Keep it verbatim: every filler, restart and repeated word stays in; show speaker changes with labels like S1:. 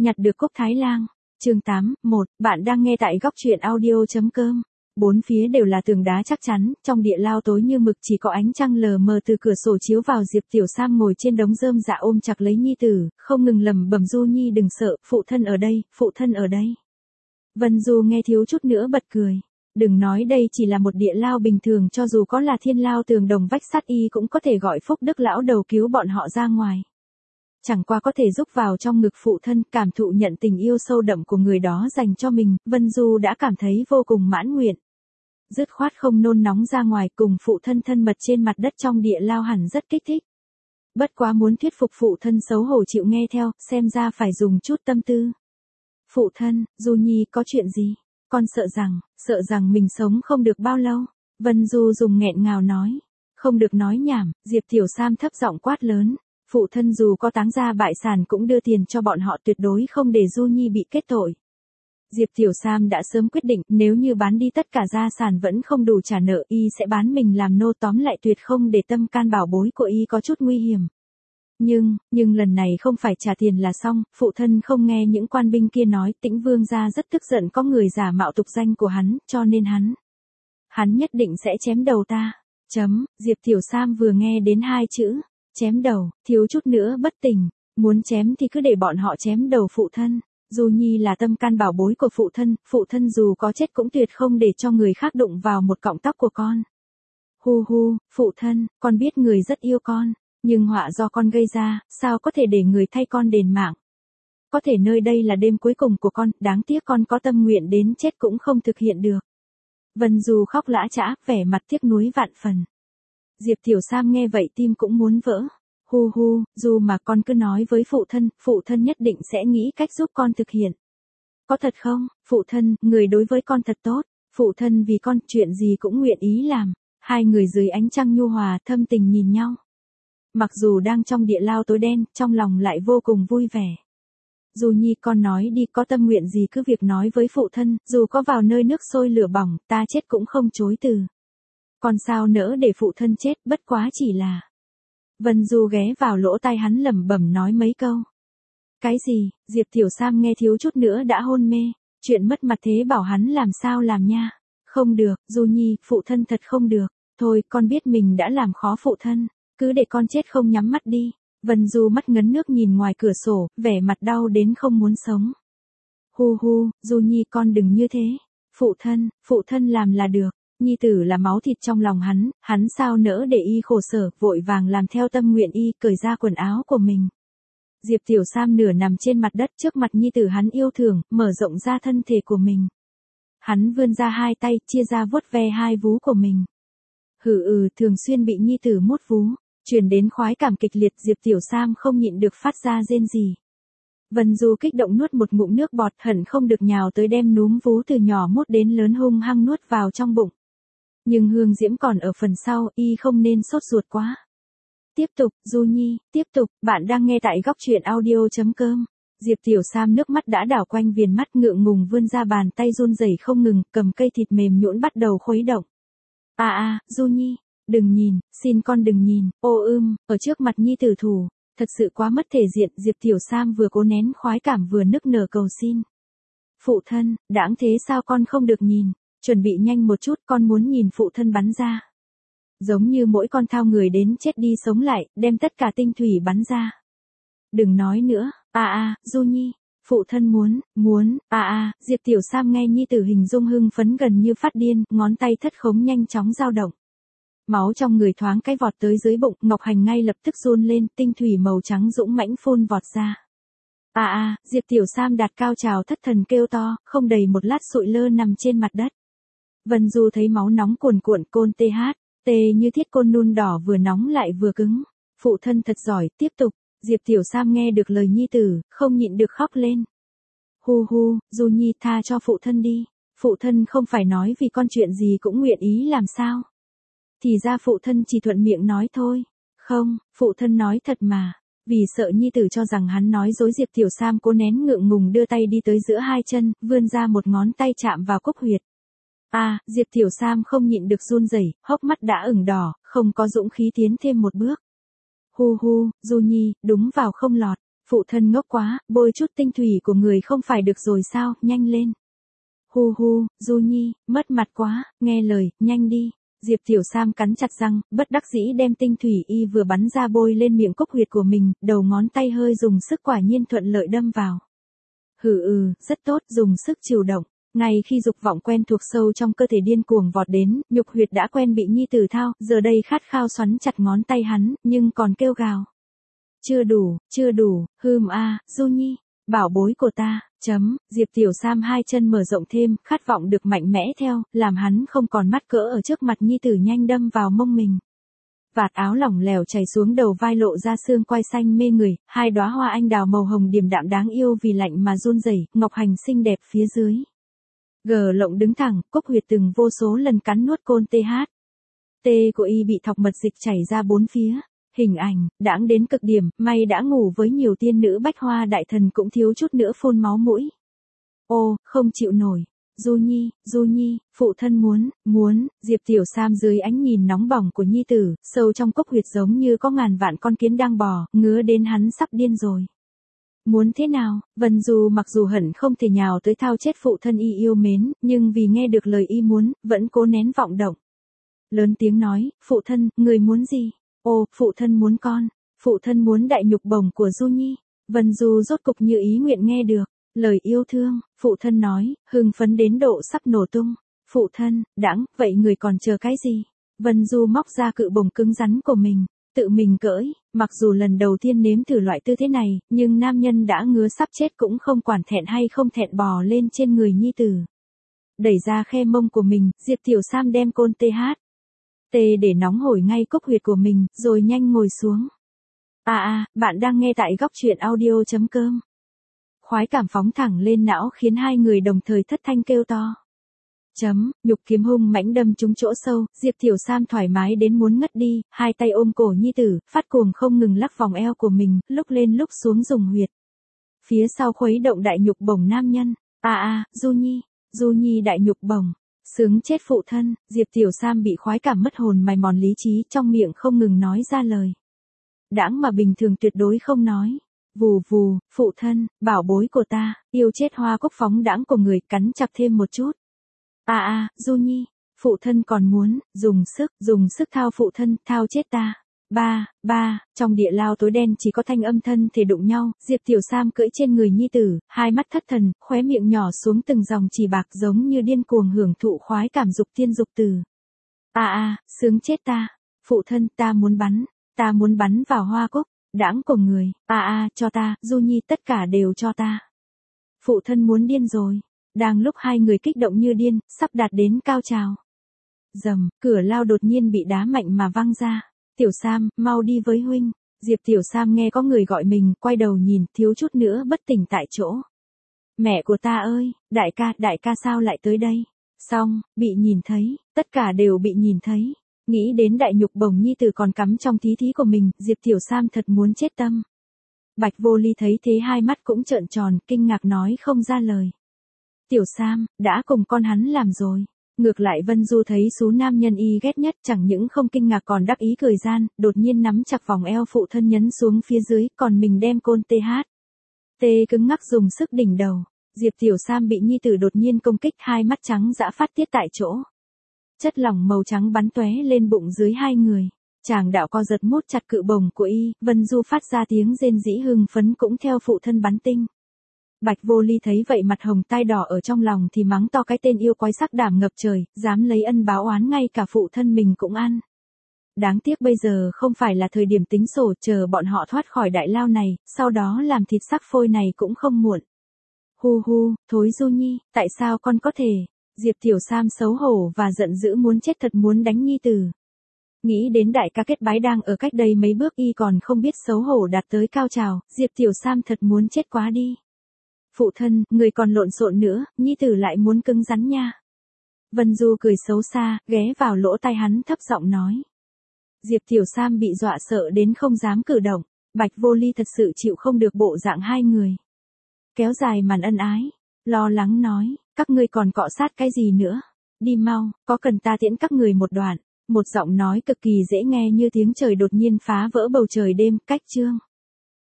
S1: Nhặt được cốc Thái Lang. Chương tám, một, bạn đang nghe tại góc truyện audio.com. Bốn phía đều là tường đá chắc chắn, trong địa lao tối như mực chỉ có ánh trăng lờ mờ từ cửa sổ chiếu vào. Diệp Tiểu Sam ngồi trên đống rơm dạ ôm chặt lấy nhi tử, không ngừng lẩm bẩm Du Nhi đừng sợ, phụ thân ở đây, phụ thân ở đây. Vân Du nghe thiếu chút nữa bật cười. Đừng nói đây chỉ là một địa lao bình thường, cho dù có là thiên lao tường đồng vách sắt y cũng có thể gọi Phúc Đức lão đầu cứu bọn họ ra ngoài. Chẳng qua có thể giúp vào trong ngực phụ thân, cảm thụ nhận tình yêu sâu đậm của người đó dành cho mình, Vân Du đã cảm thấy vô cùng mãn nguyện. Dứt khoát không nôn nóng ra ngoài, cùng phụ thân thân mật trên mặt đất trong địa lao hẳn rất kích thích. Bất quá muốn thuyết phục phụ thân xấu hổ chịu nghe theo, xem ra phải dùng chút tâm tư. Phụ thân, Du Nhi có chuyện gì? Con sợ rằng, sợ rằng mình sống không được bao lâu. Vân Du dùng nghẹn ngào nói. Không được nói nhảm, Diệp Tiểu Sam thấp giọng quát lớn. Phụ thân dù có táng gia bại sản cũng đưa tiền cho bọn họ, tuyệt đối không để Du Nhi bị kết tội. Diệp Tiểu Sam đã sớm quyết định, nếu như bán đi tất cả gia sản vẫn không đủ trả nợ, y sẽ bán mình làm nô, tóm lại tuyệt không để tâm can bảo bối của y có chút nguy hiểm. Nhưng, nhưng lần này không phải trả tiền là xong, phụ thân không nghe những quan binh kia nói, Tĩnh Vương gia rất tức giận có người giả mạo tục danh của hắn, cho nên hắn. Hắn nhất định sẽ chém đầu ta. Chấm, Diệp Tiểu Sam vừa nghe đến hai chữ, chém đầu, thiếu chút nữa bất tỉnh, muốn chém thì cứ để bọn họ chém đầu phụ thân. Du Nhi là tâm can bảo bối của phụ thân, phụ thân dù có chết cũng tuyệt không để cho người khác đụng vào một cọng tóc của con. Hu hu, phụ thân, con biết người rất yêu con. Nhưng họa do con gây ra, sao có thể để người thay con đền mạng. Có thể nơi đây là đêm cuối cùng của con, đáng tiếc con có tâm nguyện đến chết cũng không thực hiện được. Vân Du khóc lã chã, vẻ mặt tiếc nuối vạn phần. Diệp Tiểu Sam nghe vậy tim cũng muốn vỡ. Hu hu, dù mà con cứ nói với phụ thân, phụ thân nhất định sẽ nghĩ cách giúp con thực hiện. Có thật không, phụ thân, người đối với con thật tốt, phụ thân vì con chuyện gì cũng nguyện ý làm. Hai người dưới ánh trăng nhu hòa thâm tình nhìn nhau. Mặc dù đang trong địa lao tối đen, trong lòng lại vô cùng vui vẻ. Du Nhi con nói đi, có tâm nguyện gì cứ việc nói với phụ thân, dù có vào nơi nước sôi lửa bỏng, ta chết cũng không chối từ. Còn sao nỡ để phụ thân chết, bất quá chỉ là. Vân Du ghé vào lỗ tai hắn lẩm bẩm nói mấy câu. Cái gì, Diệp Tiểu Sam nghe thiếu chút nữa đã hôn mê, chuyện mất mặt thế bảo hắn làm sao làm nha. Không được, Du Nhi, phụ thân thật không được, thôi con biết mình đã làm khó phụ thân. Cứ để con chết không nhắm mắt đi. Vân Du mắt ngấn nước nhìn ngoài cửa sổ, vẻ mặt đau đến không muốn sống. Hu hu, Du Nhi con đừng như thế. Phụ thân, phụ thân làm là được. Nhi tử là máu thịt trong lòng hắn, hắn sao nỡ để y khổ sở, vội vàng làm theo tâm nguyện y, cởi ra quần áo của mình. Diệp Tiểu Sam nửa nằm trên mặt đất trước mặt nhi tử hắn yêu thương, mở rộng ra thân thể của mình. Hắn vươn ra hai tay, chia ra vuốt ve hai vú của mình. Hừ ừ, thường xuyên bị nhi tử mút vú. Truyền đến khoái cảm kịch liệt, Diệp Tiểu Sam không nhịn được phát ra rên rỉ. Vân Du kích động nuốt một ngụm nước bọt, hận không được nhào tới đem núm vú từ nhỏ mút đến lớn hung hăng nuốt vào trong bụng. Nhưng hương diễm còn ở phần sau, y không nên sốt ruột quá. Tiếp tục, Du Nhi, tiếp tục, bạn đang nghe tại góc truyện audio.com. Diệp Tiểu Sam nước mắt đã đảo quanh viền mắt, ngượng ngùng vươn ra bàn tay run rẩy không ngừng, cầm cây thịt mềm nhũn bắt đầu khuấy động. À à, Du Nhi. Đừng nhìn, xin con đừng nhìn, ô ưm, ở trước mặt nhi tử thủ, thật sự quá mất thể diện. Diệp Tiểu Sam vừa cố nén khoái cảm vừa nức nở cầu xin. Phụ thân, đãng thế sao con không được nhìn, chuẩn bị nhanh một chút, con muốn nhìn phụ thân bắn ra. Giống như mỗi con thao người đến chết đi sống lại, đem tất cả tinh thủy bắn ra. Đừng nói nữa, à à, Du Nhi, phụ thân muốn, muốn, à à, Diệp Tiểu Sam nghe nhi tử hình dung hưng phấn gần như phát điên, ngón tay thất khống nhanh chóng dao động. Máu trong người thoáng cái vọt tới dưới bụng, Ngọc Hành ngay lập tức run lên, tinh thủy màu trắng dũng mãnh phun vọt ra. À à, Diệp Tiểu Sam đạt cao trào thất thần kêu to, không đầy một lát sụi lơ nằm trên mặt đất. Vân Du thấy máu nóng cuồn cuộn, côn tê hát, tê như thiết côn nun đỏ vừa nóng lại vừa cứng. Phụ thân thật giỏi, tiếp tục. Diệp Tiểu Sam nghe được lời nhi tử, không nhịn được khóc lên. Hu hu, Du Nhi tha cho phụ thân đi. Phụ thân không phải nói vì con chuyện gì cũng nguyện ý làm sao. Thì ra phụ thân chỉ thuận miệng nói thôi. Không, phụ thân nói thật mà. Vì sợ nhi tử cho rằng hắn nói dối, Diệp Tiểu Sam cố nén ngượng ngùng đưa tay đi tới giữa hai chân, vươn ra một ngón tay chạm vào cúc huyệt. À, Diệp Tiểu Sam không nhịn được run rẩy, hốc mắt đã ửng đỏ, không có dũng khí tiến thêm một bước. Hu hu, Du Nhi, đúng vào không lọt. Phụ thân ngốc quá, bôi chút tinh thủy của người không phải được rồi sao, nhanh lên. Hu hu, Du Nhi, mất mặt quá, nghe lời, nhanh đi. Diệp Tiểu Sam cắn chặt răng, bất đắc dĩ đem tinh thủy y vừa bắn ra bôi lên miệng cốc huyệt của mình, đầu ngón tay hơi dùng sức quả nhiên thuận lợi đâm vào. Hừ ừ, rất tốt, dùng sức chiều động. Ngay khi dục vọng quen thuộc sâu trong cơ thể điên cuồng vọt đến, nhục huyệt đã quen bị nhi tử thao, giờ đây khát khao xoắn chặt ngón tay hắn, nhưng còn kêu gào. Chưa đủ, chưa đủ, hừm a, Du Nhi, bảo bối của ta, chấm, Diệp Tiểu Sam hai chân mở rộng thêm, khát vọng được mạnh mẽ theo, làm hắn không còn mắt cỡ ở trước mặt nhi tử nhanh đâm vào mông mình. Vạt áo lỏng lẻo chảy xuống đầu vai lộ ra xương quai xanh mê người, hai đóa hoa anh đào màu hồng điềm đạm đáng yêu vì lạnh mà run rẩy, ngọc hành xinh đẹp phía dưới. Gờ lộng đứng thẳng, cốc huyệt từng vô số lần cắn nuốt côn tê hát. Tê của y bị thọc mật dịch chảy ra bốn phía. Hình ảnh, đãng đến cực điểm, may đã ngủ với nhiều tiên nữ bách hoa đại thần cũng thiếu chút nữa phun máu mũi. Ô, không chịu nổi. Du Nhi, Du Nhi, phụ thân muốn, muốn, Diệp Tiểu Sam dưới ánh nhìn nóng bỏng của nhi tử, sâu trong cốc huyệt giống như có ngàn vạn con kiến đang bò, ngứa đến hắn sắp điên rồi. Muốn thế nào, Vân Du mặc dù hận không thể nhào tới thao chết phụ thân y yêu mến, nhưng vì nghe được lời y muốn, vẫn cố nén vọng động. Lớn tiếng nói, phụ thân, người muốn gì? Ô, phụ thân muốn con, phụ thân muốn đại nhục bổng của Du Nhi. Vân Du rốt cục như ý nguyện nghe được, lời yêu thương, phụ thân nói, hưng phấn đến độ sắp nổ tung. Phụ thân, đãng, vậy người còn chờ cái gì? Vân Du móc ra cự bổng cứng rắn của mình, tự mình cởi, mặc dù lần đầu tiên nếm thử loại tư thế này, nhưng nam nhân đã ngứa sắp chết cũng không quản thẹn hay không thẹn bò lên trên người nhi tử. Đẩy ra khe mông của mình, Diệp Tiểu Sam đem côn tê hát. Tê để nóng hổi ngay cốc huyệt của mình, rồi nhanh ngồi xuống. À à, bạn đang nghe tại góc truyện audio chấm com. Khoái cảm phóng thẳng lên não khiến hai người đồng thời thất thanh kêu to. Chấm, nhục kiếm hung mãnh đâm trúng chỗ sâu, Diệp Tiểu Sam thoải mái đến muốn ngất đi, hai tay ôm cổ nhi tử, phát cuồng không ngừng lắc vòng eo của mình, lúc lên lúc xuống dùng huyệt. Phía sau khuấy động đại nhục bổng nam nhân. À à, Du Nhi, Du Nhi đại nhục bổng. Sướng chết phụ thân, Diệp Tiểu Sam bị khoái cảm mất hồn mài mòn lý trí, trong miệng không ngừng nói ra lời. Đãng mà bình thường tuyệt đối không nói. Vù vù, phụ thân, bảo bối của ta, yêu chết hoa cúc phóng đãng của người, cắn chặt thêm một chút. À à, Du Nhi, phụ thân còn muốn, dùng sức, dùng sức thao phụ thân, thao chết ta. Ba, ba, trong địa lao tối đen chỉ có thanh âm thân thể đụng nhau, Diệp Tiểu Sam cưỡi trên người nhi tử, hai mắt thất thần, khóe miệng nhỏ xuống từng dòng chỉ bạc giống như điên cuồng hưởng thụ khoái cảm dục tiên dục từ. À à, sướng chết ta, phụ thân, ta muốn bắn, ta muốn bắn vào hoa cúc, đãng của người, à à, cho ta, Du Nhi, tất cả đều cho ta. Phụ thân muốn điên rồi, đang lúc hai người kích động như điên, sắp đạt đến cao trào. Dầm, cửa lao đột nhiên bị đá mạnh mà văng ra. Tiểu Sam, mau đi với huynh. Diệp Tiểu Sam nghe có người gọi mình, quay đầu nhìn, thiếu chút nữa bất tỉnh tại chỗ. Mẹ của ta ơi, đại ca, đại ca sao lại tới đây? Xong, bị nhìn thấy, tất cả đều bị nhìn thấy. Nghĩ đến đại nhục bổng nhi tử còn cắm trong thí thí của mình, Diệp Tiểu Sam thật muốn chết tâm. Bạch Vô Ly thấy thế hai mắt cũng trợn tròn, kinh ngạc nói không ra lời. Tiểu Sam, đã cùng con hắn làm rồi. Ngược lại Vân Du thấy số nam nhân y ghét nhất chẳng những không kinh ngạc còn đắc ý cười gian, đột nhiên nắm chặt vòng eo phụ thân nhấn xuống phía dưới, còn mình đem côn tê hát. Tê cứng ngắc dùng sức đỉnh đầu. Diệp Tiểu Sam bị nhi tử đột nhiên công kích, hai mắt trắng dã phát tiết tại chỗ. Chất lỏng màu trắng bắn tóe lên bụng dưới hai người. Chàng đạo co giật mút chặt cự bổng của y, Vân Du phát ra tiếng rên rỉ hưng phấn cũng theo phụ thân bắn tinh. Bạch Vô Ly thấy vậy mặt hồng tai đỏ ở trong lòng thì mắng to cái tên yêu quái sắc đảm ngập trời, dám lấy ân báo oán ngay cả phụ thân mình cũng ăn. Đáng tiếc bây giờ không phải là thời điểm tính sổ, chờ bọn họ thoát khỏi đại lao này, sau đó làm thịt xác phôi này cũng không muộn. Hu hu, thối Du Nhi, tại sao con có thể? Diệp Tiểu Sam xấu hổ và giận dữ muốn chết thật muốn đánh nhi tử. Nghĩ đến đại ca kết bái đang ở cách đây mấy bước y còn không biết xấu hổ đạt tới cao trào, Diệp Tiểu Sam thật muốn chết quá đi. Phụ thân, người còn lộn xộn nữa, nhi tử lại muốn cứng rắn nha. Vân Du cười xấu xa, ghé vào lỗ tai hắn thấp giọng nói. Diệp Tiểu Sam bị dọa sợ đến không dám cử động, Bạch Vô Ly thật sự chịu không được bộ dạng hai người. Kéo dài màn ân ái, lo lắng nói, các ngươi còn cọ sát cái gì nữa, đi mau, có cần ta tiễn các người một đoạn. Một giọng nói cực kỳ dễ nghe như tiếng trời đột nhiên phá vỡ bầu trời đêm, cách chương.